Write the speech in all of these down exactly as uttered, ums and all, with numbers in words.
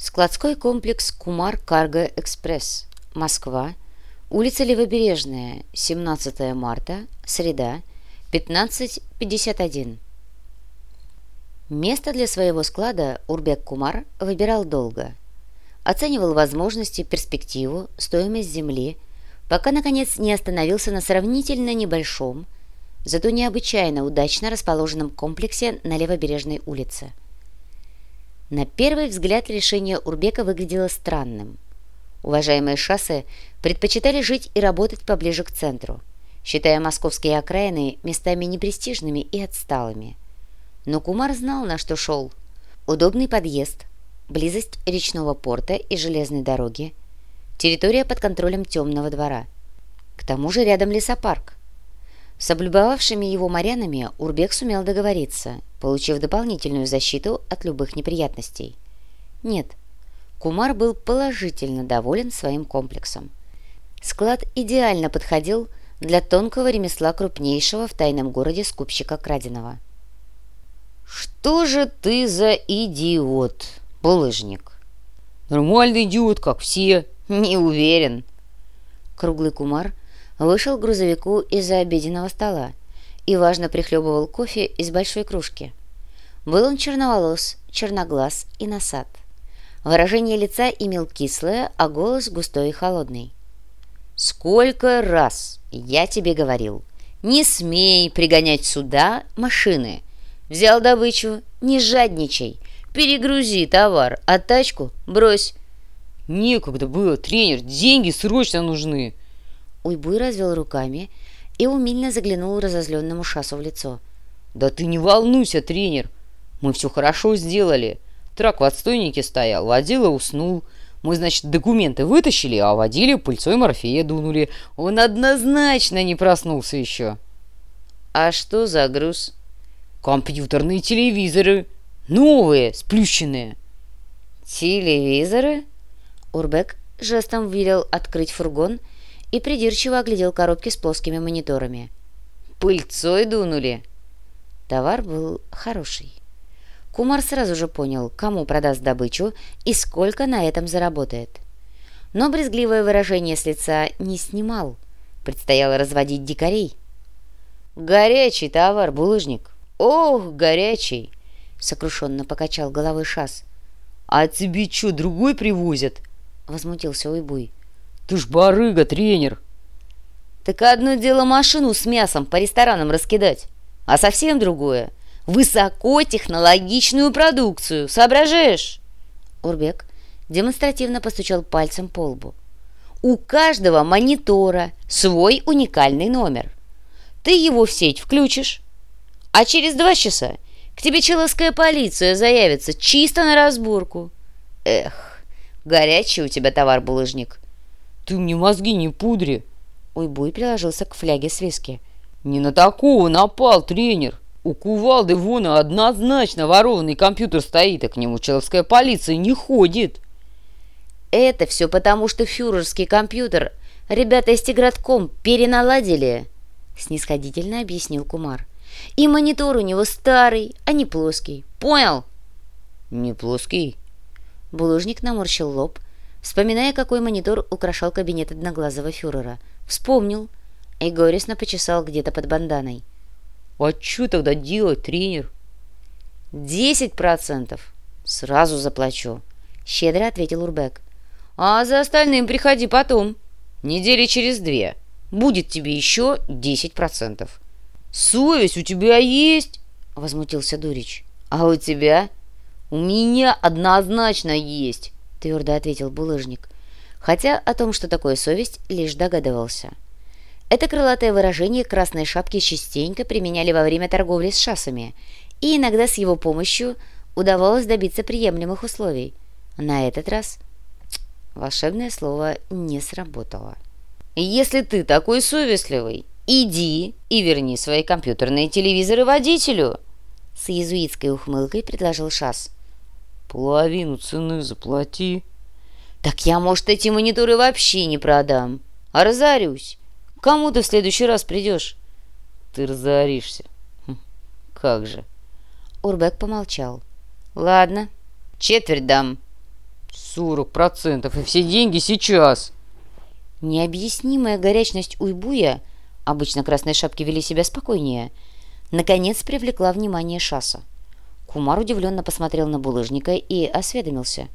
Складской комплекс «Кумар Карго Экспресс», Москва, улица Левобережная, семнадцатое марта, среда, пятнадцать пятьдесят один. Место для своего склада Урбек Кумар выбирал долго. Оценивал возможности, перспективу, стоимость земли, пока, наконец, не остановился на сравнительно небольшом, зато необычайно удачно расположенном комплексе на Левобережной улице. На первый взгляд решение Урбека выглядело странным. Уважаемые шассы предпочитали жить и работать поближе к центру, считая московские окраины местами непрестижными и отсталыми. Но Кумар знал, на что шел. Удобный подъезд, близость речного порта и железной дороги, территория под контролем темного двора. К тому же рядом лесопарк. С облюбовавшими его морянами Урбек сумел договориться, получив дополнительную защиту от любых неприятностей. Нет, Кумар был положительно доволен своим комплексом. Склад идеально подходил для тонкого ремесла крупнейшего в тайном городе скупщика краденого. «Что же ты за идиот, булыжник?» «Нормальный идиот, как все». «Не уверен». Круглый Кумар вышел к грузовику из-за обеденного стола и важно прихлебывал кофе из большой кружки. Был он черноволос, черноглаз и носат. Выражение лица имел кислое, а голос густой и холодный. «Сколько раз я тебе говорил, не смей пригонять сюда машины. Взял добычу, не жадничай, перегрузи товар, а тачку брось». «Некогда было, тренер, деньги срочно нужны». Уйбуй развел руками и умильно заглянул разозленному шасу в лицо. «Да ты не волнуйся, тренер, мы все хорошо сделали. Трак в отстойнике стоял, водила уснул. Мы, значит, документы вытащили, а водили пыльцой морфея дунули. Он однозначно не проснулся еще». «А что за груз?» «Компьютерные телевизоры. Новые, сплющенные». «Телевизоры?» Урбек жестом велел открыть фургон и придирчиво оглядел коробки с плоскими мониторами. «Пыльцой дунули?» Товар был хороший. Кумар сразу же понял, кому продаст добычу и сколько на этом заработает. Но брезгливое выражение с лица не снимал. Предстояло разводить дикарей. «Горячий товар, булыжник! Ох, горячий!» — сокрушенно покачал головой шас. «А тебе что, другой привозят?» — возмутился Уйбуй. «Ты ж барыга, тренер!» «Так одно дело машину с мясом по ресторанам раскидать, а совсем другое — высокотехнологичную продукцию, соображаешь?» Урбек демонстративно постучал пальцем по лбу. «У каждого монитора свой уникальный номер. Ты его в сеть включишь, а через два часа к тебе человская полиция заявится чисто на разборку. Эх, горячий у тебя товар, булыжник». «Ты мне мозги не пудри!» Уйбуй приложился к фляге с виски. «Не на такого напал, тренер! У кувалды вон однозначно ворованный компьютер стоит, а к нему человская полиция не ходит». «Это все потому, что фюрерский компьютер ребята из Тигратком переналадили», — снисходительно объяснил Кумар. «И монитор у него старый, а не плоский. Понял?» «Не плоский?» Булыжник наморщил лоб, вспоминая, какой монитор украшал кабинет одноглазого фюрера. Вспомнил и горестно почесал где-то под банданой. «А что тогда делать, тренер?» «Десять процентов сразу заплачу», — щедро ответил Урбек. «А за остальным приходи потом. Недели через две. Будет тебе еще десять процентов». «Совесть у тебя есть?» — возмутился Дурич. «А у тебя?» «У меня однозначно есть», — твердо ответил булыжник, хотя о том, что такое совесть, лишь догадывался. Это крылатое выражение красной шапки частенько применяли во время торговли с шасами, и иногда с его помощью удавалось добиться приемлемых условий. На этот раз волшебное слово не сработало. «Если ты такой совестливый, иди и верни свои компьютерные телевизоры водителю!» С иезуитской ухмылкой предложил шас. «Половину цены заплати». «Так я, может, эти мониторы вообще не продам, а разорюсь. Кому ты в следующий раз придешь?» «Ты разоришься. Хм, как же». Урбек помолчал. «Ладно, четверть дам». Сорок процентов и все деньги сейчас. Необъяснимая горячность Уйбуя, обычно красные шапки вели себя спокойнее, наконец привлекла внимание Шаса. Кумар удивленно посмотрел на булыжника и осведомился.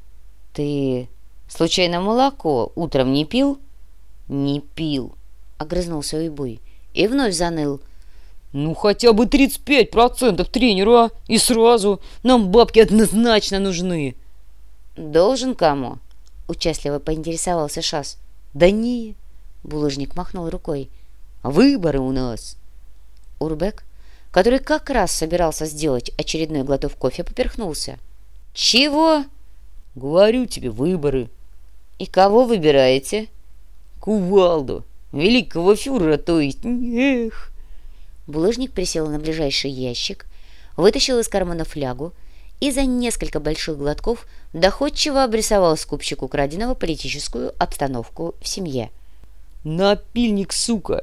«Ты, случайно, молоко утром не пил?» «Не пил», — огрызнулся Уйбуй и вновь заныл. «Ну, хотя бы тридцать пять процентов тренеру, а? И сразу. Нам бабки однозначно нужны». «Должен кому?» — участливо поинтересовался Шас. «Да не», — булыжник махнул рукой. «Выборы у нас». Урбек, который как раз собирался сделать очередной глоток кофе, поперхнулся. «Чего?» «Говорю тебе, выборы». «И кого выбираете?» «Кувалду, великого фюрера, то есть, эх». Булыжник присел на ближайший ящик, вытащил из кармана флягу и за несколько больших глотков доходчиво обрисовал скупщику краденого политическую обстановку в семье. «Напильник, сука!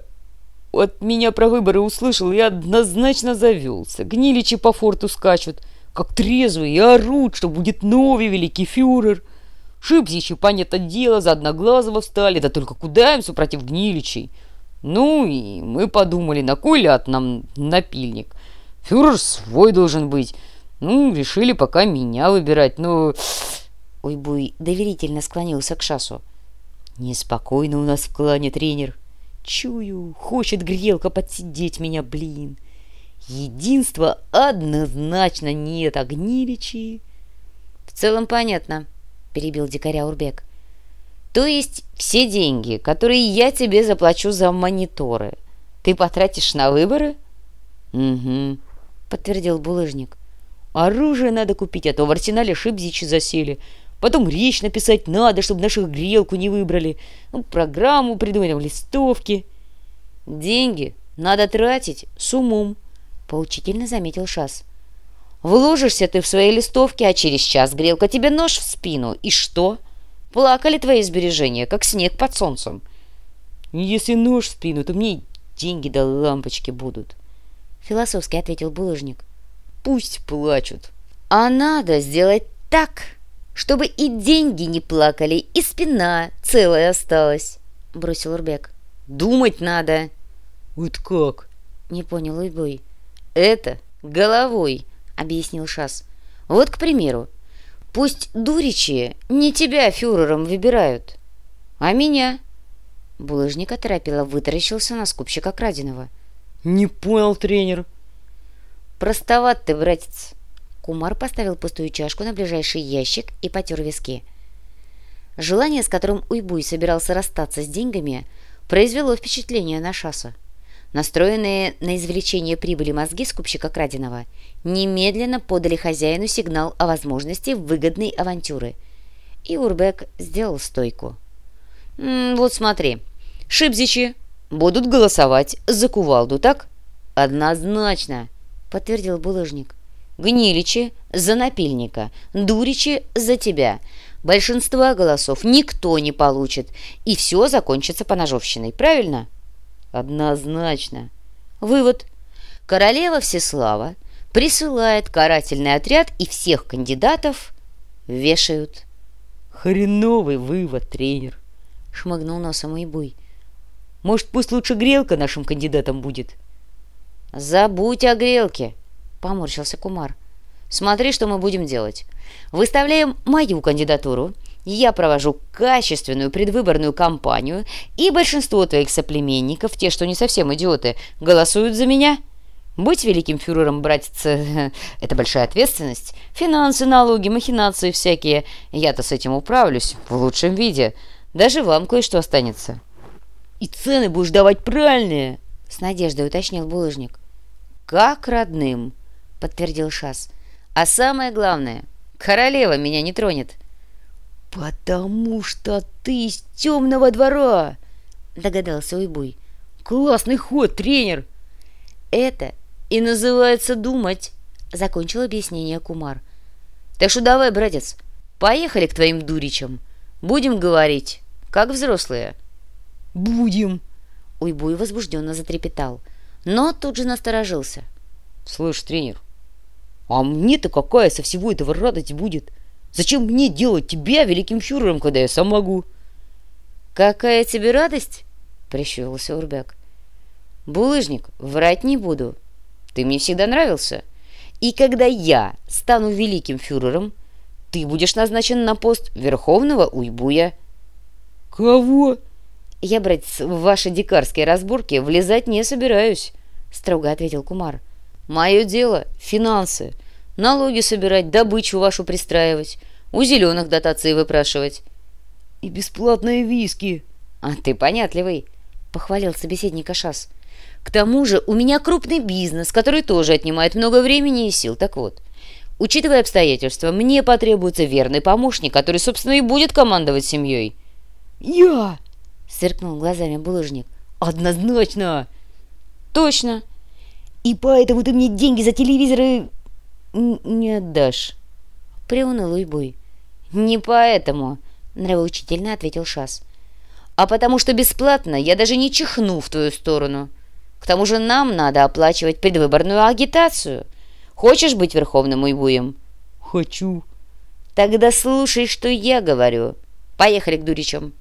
От меня про выборы услышал и однозначно завелся. Гниличи по форту скачут, как трезвые, и орут, что будет новый великий фюрер. Шипзичи, понятное дело, за Одноглазого встали, да только куда им супротив гниличей? Ну и мы подумали, на кой ляд нам напильник? Фюрер свой должен быть. Ну, решили пока меня выбирать, но...» Уйбуй доверительно склонился к Шасу. «Неспокойно у нас в клане, тренер. Чую, хочет грелка подсидеть меня, блин. Единства однозначно нет, а гниличи...» «В целом понятно», — перебил дикаря Урбек. «То есть все деньги, которые я тебе заплачу за мониторы, ты потратишь на выборы?» «Угу», — подтвердил булыжник. «Оружие надо купить, а то в арсенале шипзичи засели. Потом речь написать надо, чтобы наших грелку не выбрали. Ну, программу придумать, листовки». «Деньги надо тратить с умом», — поучительно заметил Шас. «Вложишься ты в свои листовки, а через час грелка тебе нож в спину. И что? Плакали твои сбережения, как снег под солнцем». «Если нож в спину, то мне деньги до лампочки будут», — философски ответил булыжник. «Пусть плачут». «А надо сделать так, чтобы и деньги не плакали, и спина целая осталась», — бросил Урбек. «Думать надо». «Вот как?» — не понял Уйбуй. «Это головой», — объяснил Шас. «Вот, к примеру, пусть дуричи не тебя фюрером выбирают, а меня». Булыжник оторопело вытаращился на скупщика краденого. «Не понял, тренер». «Простоват ты, братец». Кумар поставил пустую чашку на ближайший ящик и потер виски. Желание, с которым Уйбуй собирался расстаться с деньгами, произвело впечатление на Шаса. Настроенные на извлечение прибыли мозги скупщика краденого немедленно подали хозяину сигнал о возможности выгодной авантюры. И Урбек сделал стойку. «М, «Вот смотри, шипзичи будут голосовать за кувалду, так?» «Однозначно», — подтвердил булыжник. «Гниличи за напильника, дуричи за тебя. Большинства голосов никто не получит, и все закончится поножовщиной, правильно?» «Однозначно». «Вывод. Королева Всеслава присылает карательный отряд, и всех кандидатов вешают». «Хреновый вывод, тренер», — шмыгнул носом Уйбуй. «Может, пусть лучше грелка нашим кандидатом будет?» «Забудь о грелке», — поморщился Кумар. «Смотри, что мы будем делать. Выставляем мою кандидатуру, я провожу качественную предвыборную кампанию, и большинство твоих соплеменников, те, что не совсем идиоты, голосуют за меня. Быть великим фюрером, братец, это большая ответственность. Финансы, налоги, махинации всякие. Я-то с этим управлюсь в лучшем виде. Даже вам кое-что останется». «И цены будешь давать правильные?» — с надеждой уточнил булыжник. «Как родным», — подтвердил Шас. «А самое главное, королева меня не тронет». «Потому что ты из темного двора», — догадался Уйбуй. «Классный ход, тренер». «Это и называется думать», — закончил объяснение Кумар. «Так что давай, братец, поехали к твоим дуричам. Будем говорить, как взрослые». «Будем». Уйбуй возбужденно затрепетал, но тут же насторожился. «Слышь, тренер, а мне-то какая со всего этого радость будет? Зачем мне делать тебя великим фюрером, когда я сам могу?» «Какая тебе радость?» — прищурился Урбяк. «Булыжник, врать не буду. Ты мне всегда нравился. И когда я стану великим фюрером, ты будешь назначен на пост верховного уйбуя». «Кого?» «Я, братец, в ваши дикарские разборки влезать не собираюсь», — строго ответил Кумар. «Мое дело — финансы. Налоги собирать, добычу вашу пристраивать, у зеленых дотации выпрашивать». «И бесплатные виски». «А ты понятливый», — похвалил собеседник Ашас. «К тому же у меня крупный бизнес, который тоже отнимает много времени и сил. Так вот, учитывая обстоятельства, мне потребуется верный помощник, который, собственно, и будет командовать семьей». «Я!» — сверкнул глазами булыжник. «Однозначно!» «Точно!» «И поэтому ты мне деньги за телевизоры не отдашь», — приуныл Уйбуй. «Не поэтому», — нравоучительно ответил Шас, «а потому что бесплатно я даже не чихну в твою сторону. К тому же нам надо оплачивать предвыборную агитацию. Хочешь быть верховным Уйбуем?» «Хочу». «Тогда слушай, что я говорю. Поехали к Дуричам».